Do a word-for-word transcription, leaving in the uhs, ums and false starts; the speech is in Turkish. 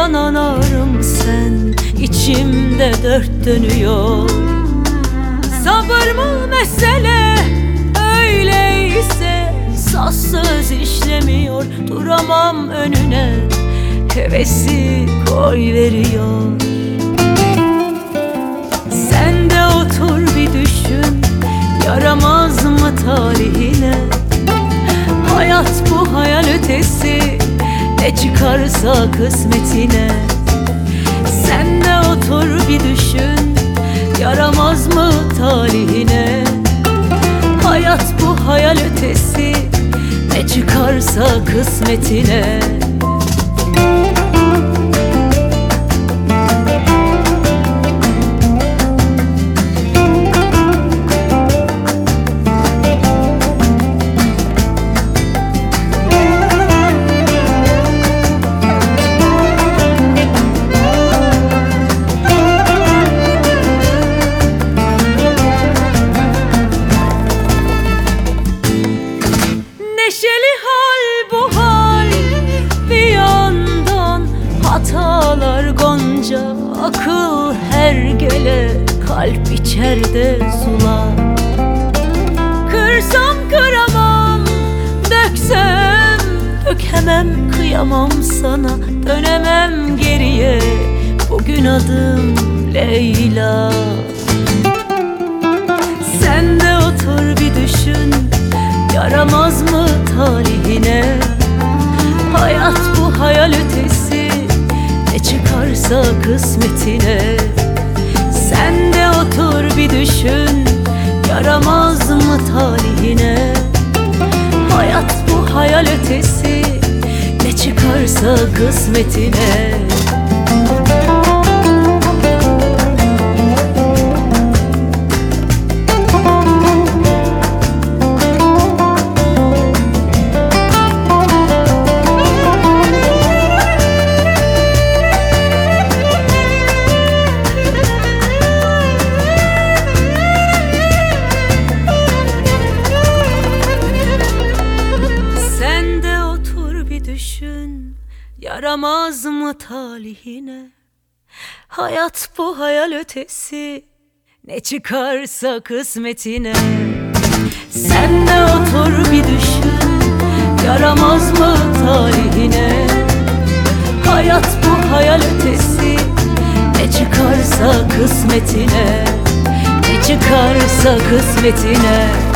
yanan ağrım sen, içimde dört dönüyor. Sabır mı mesele, öyleyse saz söz işlemiyor. Duramam önüne, hevesi koy veriyor. Sen de otur bir düşün, yaramaz mı talihine? Hayat bu hayal ötesi, ne çıkarsa kısmetine. Sen de otur bir düşün, yaramaz mı talihine? Hayat bu hayal ötesi, ne çıkarsa kısmetine. Neşeli hal bu hal, bir yandan hatalar gonca. Akıl her gele, kalp içerde sular. Kırsam kıramam, döksem dökemem. Kıyamam sana, dönemem geriye. Bugün adım Leyla. Sen de otur bir düşün, yaramaz mı talihine? Hayat bu hayal ötesi, ne çıkarsa kısmetine. Sen de otur bir düşün, yaramaz mı talihine? Hayat bu hayal ötesi, ne çıkarsa kısmetine. Düşün, yaramaz mı talihine? Hayat bu hayal ötesi, ne çıkarsa kısmetine. Sen de otur bir düşün, yaramaz mı talihine? Hayat bu hayal ötesi, ne çıkarsa kısmetine. Ne çıkarsa kısmetine.